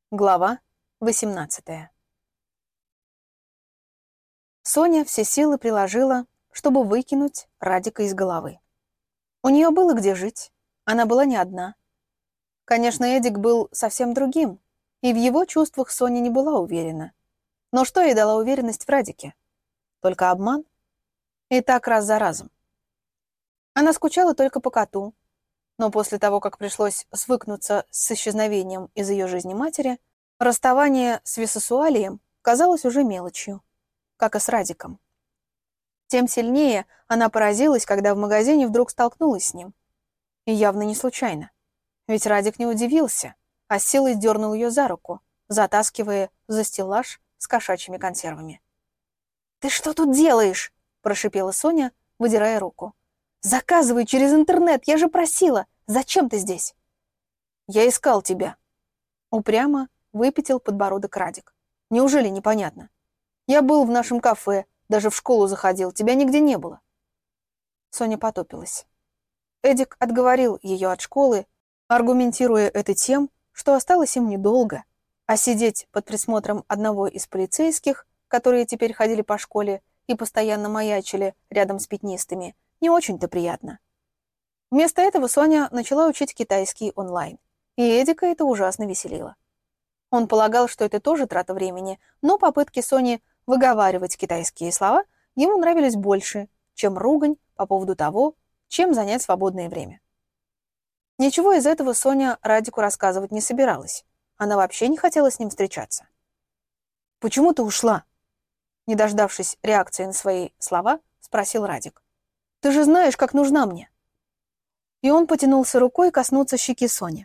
Глава 18. Соня все силы приложила, чтобы выкинуть Радика из головы. У нее было где жить, она была не одна. Конечно, Эдик был совсем другим, и в его чувствах Соня не была уверена. Но что ей дала уверенность в Радике? Только обман? И так раз за разом. Она скучала только по коту, но после того, как пришлось свыкнуться с исчезновением из ее жизни матери, расставание с Висесуалием казалось уже мелочью, как и с Радиком. Тем сильнее она поразилась, когда в магазине вдруг столкнулась с ним. И явно не случайно. Ведь Радик не удивился, а с силой дернул ее за руку, затаскивая за стеллаж с кошачьими консервами. «Ты что тут делаешь?» – прошипела Соня, выдирая руку. «Заказывай через интернет, я же просила! Зачем ты здесь?» «Я искал тебя». Упрямо выпятил подбородок Радик. «Неужели непонятно? Я был в нашем кафе, даже в школу заходил, тебя нигде не было». Соня потупилась. Эдик отговорил ее от школы, аргументируя это тем, что осталось им недолго, а сидеть под присмотром одного из полицейских, которые теперь ходили по школе и постоянно маячили рядом с пятнистыми, не очень-то приятно. Вместо этого Соня начала учить китайский онлайн, и Эдика это ужасно веселило. Он полагал, что это тоже трата времени, но попытки Сони выговаривать китайские слова ему нравились больше, чем ругань по поводу того, чем занять свободное время. Ничего из этого Соня Радику рассказывать не собиралась. Она вообще не хотела с ним встречаться. «Почему ты ушла?» Не дождавшись реакции на свои слова, спросил Радик. «Ты же знаешь, как нужна мне». И он потянулся рукой коснуться щеки Сони.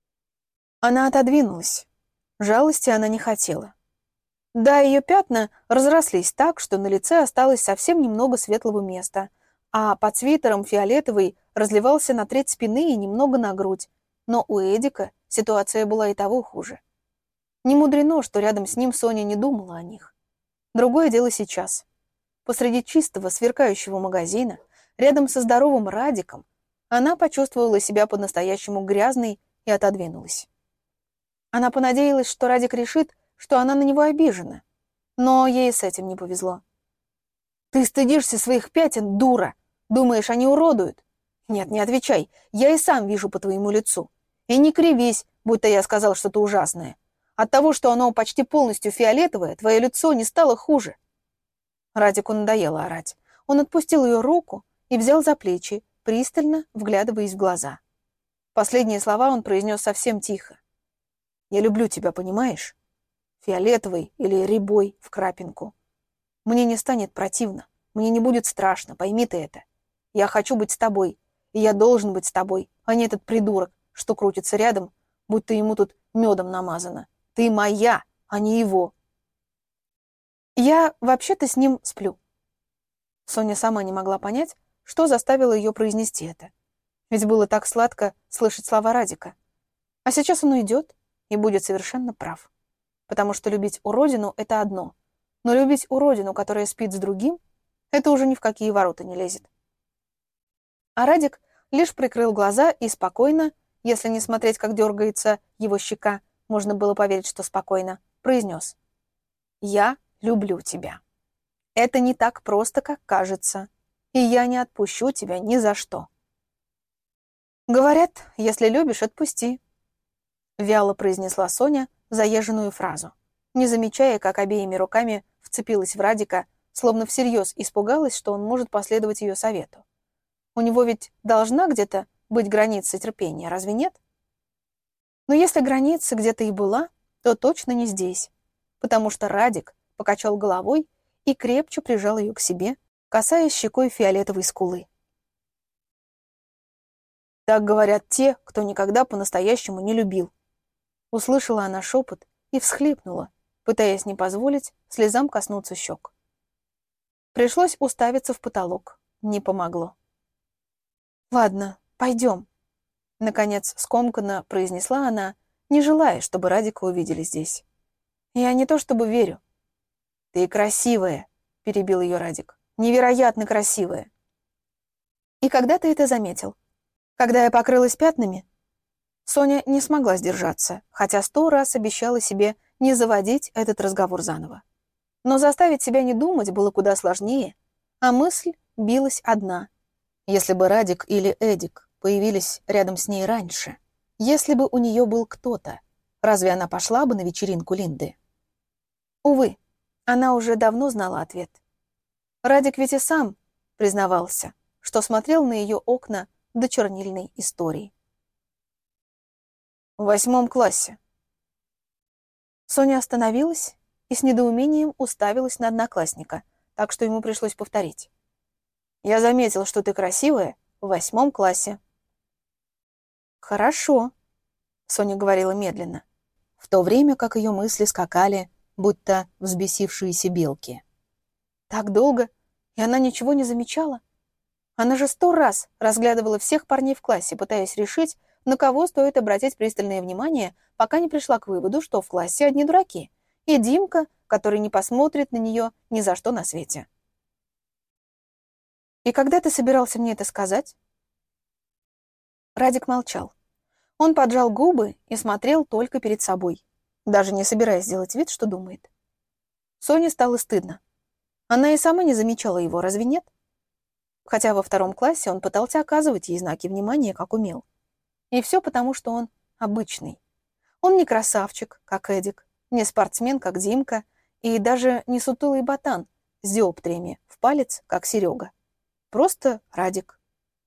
Она отодвинулась. Жалости она не хотела. Да, ее пятна разрослись так, что на лице осталось совсем немного светлого места, а под свитером фиолетовый разливался на треть спины и немного на грудь. Но у Эдика ситуация была и того хуже. Не мудрено, что рядом с ним Соня не думала о них. Другое дело сейчас. Посреди чистого, сверкающего магазина, рядом со здоровым Радиком, она почувствовала себя по-настоящему грязной и отодвинулась. Она понадеялась, что Радик решит, что она на него обижена, но ей с этим не повезло. «Ты стыдишься своих пятен, дура! Думаешь, они уродуют? Нет, не отвечай, я и сам вижу по твоему лицу. И не кривись, будто я сказал что-то ужасное. От того, что оно почти полностью фиолетовое, твое лицо не стало хуже». Радику надоело орать. Он отпустил ее руку и взял за плечи, пристально вглядываясь в глаза. Последние слова он произнес совсем тихо. «Я люблю тебя, понимаешь? Фиолетовый или рябой в крапинку. Мне не станет противно, мне не будет страшно, пойми ты это. Я хочу быть с тобой, и я должен быть с тобой, а не этот придурок, что крутится рядом, будто ему тут медом намазано. Ты моя, а не его». «Я вообще-то с ним сплю». Соня сама не могла понять, что заставило ее произнести это. Ведь было так сладко слышать слова Радика. А сейчас он уйдет и будет совершенно прав. Потому что любить уродину — это одно, но любить уродину, которая спит с другим, это уже ни в какие ворота не лезет. А Радик лишь прикрыл глаза и спокойно, если не смотреть, как дергается его щека, можно было поверить, что спокойно, произнес: «Я люблю тебя. Это не так просто, как кажется, и я не отпущу тебя ни за что». «Говорят, если любишь, отпусти», — вяло произнесла Соня заезженную фразу, не замечая, как обеими руками вцепилась в Радика, словно всерьез испугалась, что он может последовать ее совету. У него ведь должна где-то быть граница терпения, разве нет? Но если граница где-то и была, то точно не здесь, потому что Радик покачал головой и крепче прижал ее к себе, касаясь щекой фиолетовой скулы. «Так говорят те, кто никогда по-настоящему не любил». Услышала она шепот и всхлипнула, пытаясь не позволить слезам коснуться щек. Пришлось уставиться в потолок. Не помогло. «Ладно, пойдем», — наконец скомканно произнесла она, не желая, чтобы Радика увидели здесь. «Я не то чтобы верю». «Ты красивая», — перебил ее Радик. «Невероятно красивая». «И когда ты это заметил? Когда я покрылась пятнами?» Соня не смогла сдержаться, хотя 100 раз обещала себе не заводить этот разговор заново. Но заставить себя не думать было куда сложнее, а мысль билась одна. Если бы Радик или Эдик появились рядом с ней раньше, если бы у нее был кто-то, разве она пошла бы на вечеринку Линды? Увы, она уже давно знала ответ. Радик ведь и сам признавался, что смотрел на ее окна до чернильной истории. В 8 классе. Соня остановилась и с недоумением уставилась на одноклассника, так что ему пришлось повторить. «Я заметил, что ты красивая в 8 классе». «Хорошо», — Соня говорила медленно, в то время как ее мысли скакали, будто взбесившиеся белки. Так долго, и она ничего не замечала. Она же 100 раз разглядывала всех парней в классе, пытаясь решить, на кого стоит обратить пристальное внимание, пока не пришла к выводу, что в классе одни дураки, и Димка, который не посмотрит на нее ни за что на свете. «И когда ты собирался мне это сказать?» Радик молчал. Он поджал губы и смотрел только перед собой, даже не собираясь сделать вид, что думает. Соне стало стыдно. Она и сама не замечала его, разве нет? Хотя во 2 классе он пытался оказывать ей знаки внимания, как умел. И все потому, что он обычный. Он не красавчик, как Эдик, не спортсмен, как Димка, и даже не сутулый ботан с диоптриями в палец, как Серега. Просто Радик.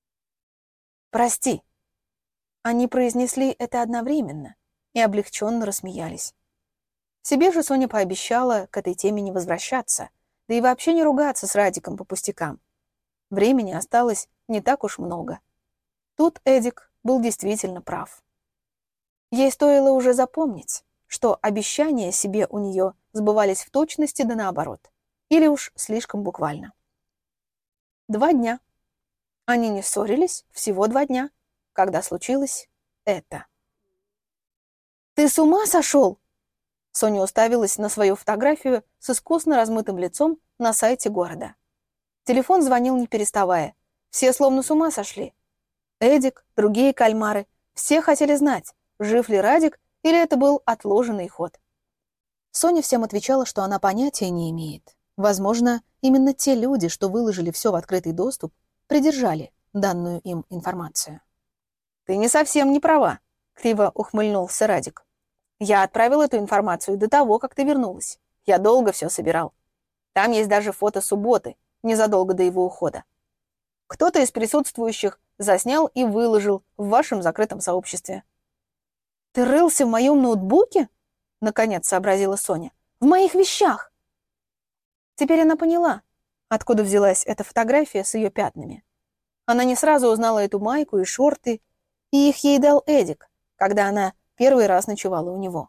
«Прости». Они произнесли это одновременно и облегченно рассмеялись. Себе же Соня пообещала к этой теме не возвращаться, да и вообще не ругаться с Радиком по пустякам. Времени осталось не так уж много. Тут Эдик был действительно прав. Ей стоило уже запомнить, что обещания себе у нее сбывались в точности да наоборот, или уж слишком буквально. 2 дня. Они не ссорились всего 2 дня, когда случилось это. «Ты с ума сошел?» Соня уставилась на свою фотографию с искусно размытым лицом на сайте города. Телефон звонил не переставая. Все словно с ума сошли. Эдик, другие кальмары, все хотели знать, жив ли Радик или это был отложенный ход. Соня всем отвечала, что она понятия не имеет. Возможно, именно те люди, что выложили все в открытый доступ, придержали данную им информацию. «Ты не совсем не права», — криво ухмыльнулся Радик. «Я отправил эту информацию до того, как ты вернулась. Я долго все собирал. Там есть даже фото субботы, незадолго до его ухода. Кто-то из присутствующих заснял и выложил в вашем закрытом сообществе». «Ты рылся в моем ноутбуке?» — наконец сообразила Соня. «В моих вещах!» Теперь она поняла, откуда взялась эта фотография с ее пятнами. Она не сразу узнала эту майку и шорты, и их ей дал Эдик, когда она первый раз ночевала у него.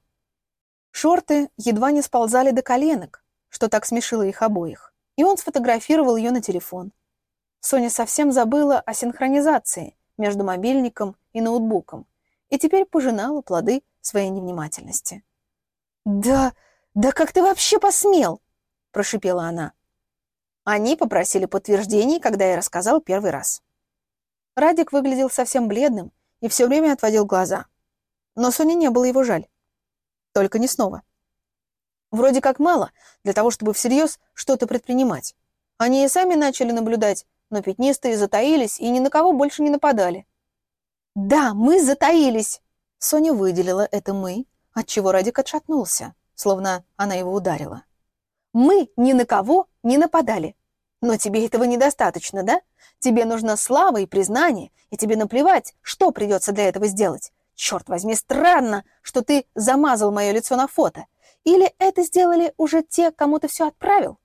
Шорты едва не сползали до коленок, что так смешило их обоих, и он сфотографировал ее на телефон. Соня совсем забыла о синхронизации между мобильником и ноутбуком и теперь пожинала плоды своей невнимательности. «Да как ты вообще посмел?» – прошипела она. Они попросили подтверждений, когда я рассказал первый раз. Радик выглядел совсем бледным и все время отводил глаза. Но Соне не было его жаль. Только не снова. Вроде как мало для того, чтобы всерьез что-то предпринимать. Они и сами начали наблюдать, но пятнистые затаились и ни на кого больше не нападали. «Да, мы затаились!» Соня выделила это «мы», отчего Радик отшатнулся, словно она его ударила. «Мы ни на кого не нападали. Но тебе этого недостаточно, да? Тебе нужна слава и признание, и тебе наплевать, что придется для этого сделать. Черт возьми, странно, что ты замазал мое лицо на фото. Или это сделали уже те, кому ты все отправил?»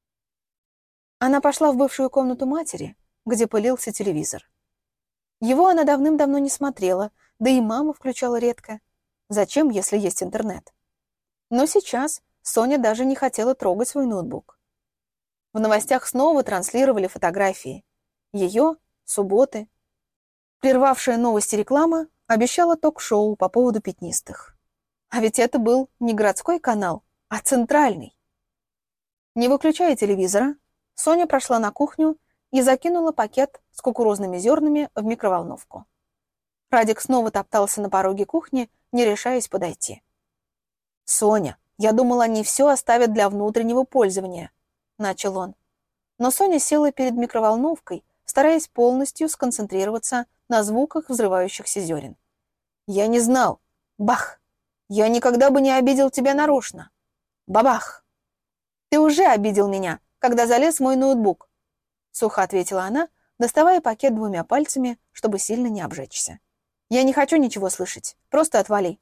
Она пошла в бывшую комнату матери, где пылился телевизор. Его она давным-давно не смотрела, да и мама включала редко. Зачем, если есть интернет? Но сейчас Соня даже не хотела трогать свой ноутбук. В новостях снова транслировали фотографии. Ее, субботы. Прервавшая новости реклама обещала ток-шоу по поводу пятнистых. А ведь это был не городской канал, а центральный. Не выключая телевизора, Соня прошла на кухню и закинула пакет с кукурузными зернами в микроволновку. Радик снова топтался на пороге кухни, не решаясь подойти. «Соня, я думал, они все оставят для внутреннего пользования», — начал он. Но Соня села перед микроволновкой, стараясь полностью сконцентрироваться на звуках взрывающихся зерен. «Я не знал. Бах! Я никогда бы не обидел тебя нарочно. Бабах! Ты уже обидел меня, когда залез в мой ноутбук», — сухо ответила она, доставая пакет двумя пальцами, чтобы сильно не обжечься. «Я не хочу ничего слышать. Просто отвали».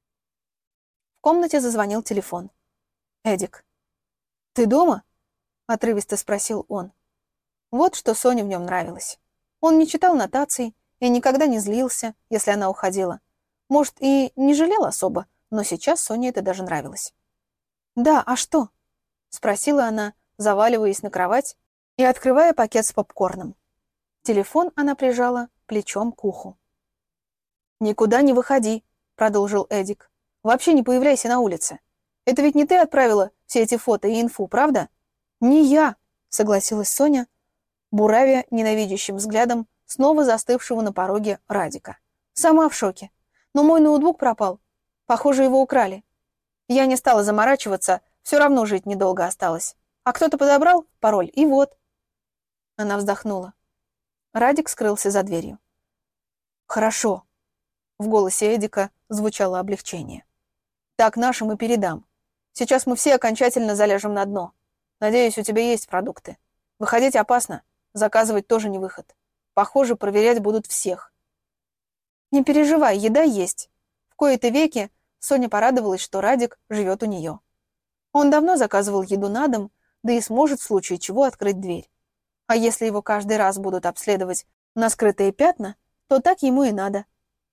В комнате зазвонил телефон. «Эдик, ты дома?» — отрывисто спросил он. Вот что Соне в нем нравилось. Он не читал нотаций и никогда не злился, если она уходила. Может, и не жалел особо, но сейчас Соне это даже нравилось. «Да, а что?» — спросила она, заваливаясь на кровать и открывая пакет с попкорном. Телефон она прижала плечом к уху. «Никуда не выходи», — продолжил Эдик. «Вообще не появляйся на улице. Это ведь не ты отправила все эти фото и инфу, правда?» «Не я», — согласилась Соня, буравя ненавидящим взглядом снова застывшего на пороге Радика. «Сама в шоке. Но мой ноутбук пропал. Похоже, его украли. Я не стала заморачиваться, все равно жить недолго осталось. А кто-то подобрал пароль, и вот». Она вздохнула. Радик скрылся за дверью. «Хорошо». В голосе Эдика звучало облегчение. «Так нашим и передам. Сейчас мы все окончательно заляжем на дно. Надеюсь, у тебя есть продукты. Выходить опасно, заказывать тоже не выход. Похоже, проверять будут всех». «Не переживай, еда есть». В кои-то веки Соня порадовалась, что Радик живет у нее. Он давно заказывал еду на дом, да и сможет в случае чего открыть дверь. А если его каждый раз будут обследовать на скрытые пятна, то так ему и надо.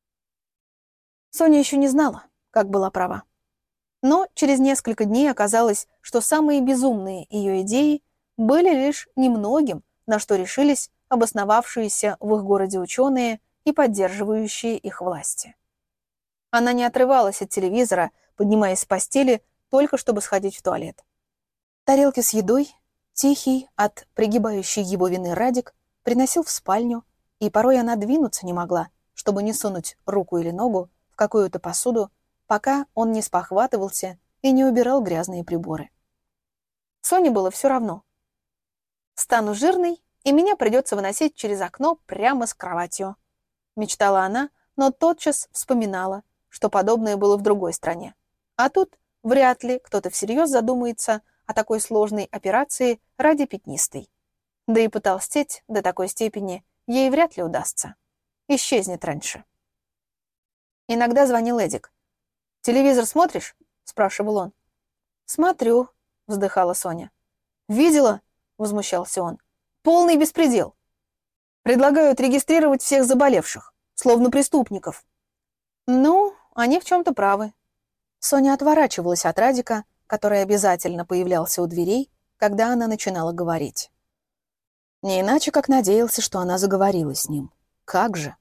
Соня еще не знала, как была права. Но через несколько дней оказалось, что самые безумные ее идеи были лишь немногим, на что решились обосновавшиеся в их городе ученые и поддерживающие их власти. Она не отрывалась от телевизора, поднимаясь с постели, только чтобы сходить в туалет. Тарелки с едой, тихий от пригибающей его вины Радик, приносил в спальню, и порой она двинуться не могла, чтобы не сунуть руку или ногу в какую-то посуду, пока он не спохватывался и не убирал грязные приборы. Соне было все равно. «Стану жирной, и меня придется выносить через окно прямо с кроватью», — мечтала она, но тотчас вспоминала, что подобное было в другой стране. А тут вряд ли кто-то всерьез задумается о такой сложной операции ради пятнистой. Да и потолстеть до такой степени ей вряд ли удастся. Исчезнет раньше. Иногда звонил Эдик. «Телевизор смотришь?» — спрашивал он. «Смотрю», — вздыхала Соня. «Видела?» — возмущался он. «Полный беспредел. Предлагают регистрировать всех заболевших, словно преступников». «Ну, они в чем-то правы». Соня отворачивалась от Радика, который обязательно появлялся у дверей, когда она начинала говорить. Не иначе, как надеялся, что она заговорила с ним. Как же?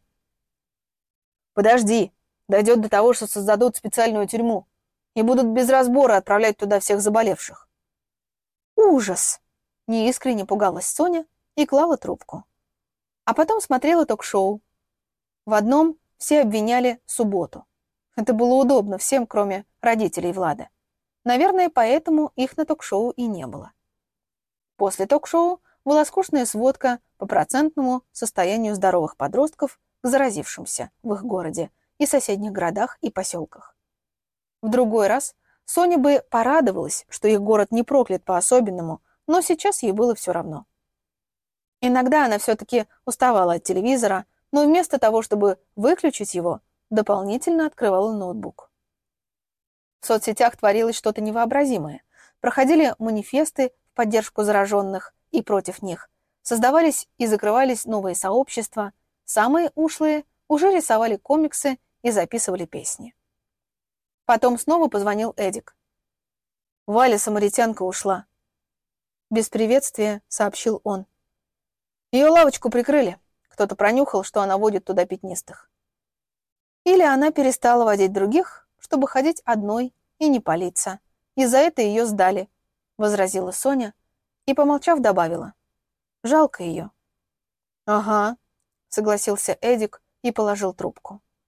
«Подожди, дойдет до того, что создадут специальную тюрьму и будут без разбора отправлять туда всех заболевших». «Ужас!» — неискренне пугалась Соня и клала трубку. А потом смотрела ток-шоу. В одном все обвиняли субботу. Это было удобно всем, кроме родителей Влада. Наверное, поэтому их на ток-шоу и не было. После ток-шоу была скучная сводка по процентному состоянию здоровых подростков к заразившимся в их городе и соседних городах и поселках. В другой раз Соня бы порадовалась, что их город не проклят по-особенному, но сейчас ей было все равно. Иногда она все-таки уставала от телевизора, но вместо того, чтобы выключить его, дополнительно открывала ноутбук. В соцсетях творилось что-то невообразимое. Проходили манифесты в поддержку зараженных и против них. Создавались и закрывались новые сообщества. Самые ушлые уже рисовали комиксы и записывали песни. Потом снова позвонил Эдик. «Валя, самаритянка, ушла». Без приветствия сообщил он. Ее лавочку прикрыли. Кто-то пронюхал, что она водит туда пятнистых. Или она перестала водить других, чтобы ходить одной и не палиться. И за это ее сдали, возразила Соня и, помолчав, добавила. Жалко ее. Ага, согласился Эдик и положил трубку.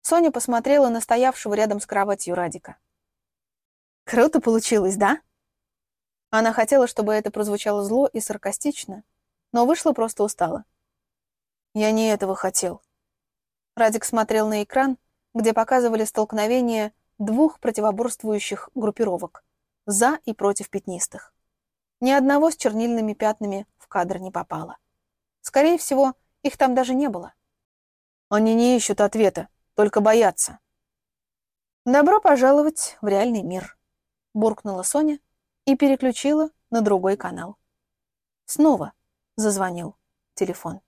Соня посмотрела на стоявшего рядом с кроватью Радика. «Круто получилось, да?» Она хотела, чтобы это прозвучало зло и саркастично, но вышло просто устало. «Я не этого хотел». Радик смотрел на экран, где показывали столкновение двух противоборствующих группировок — за и против пятнистых. Ни одного с чернильными пятнами в кадр не попало. Скорее всего, их там даже не было. «Они не ищут ответа, только боятся». «Добро пожаловать в реальный мир», — буркнула Соня и переключила на другой канал. Снова зазвонил телефон.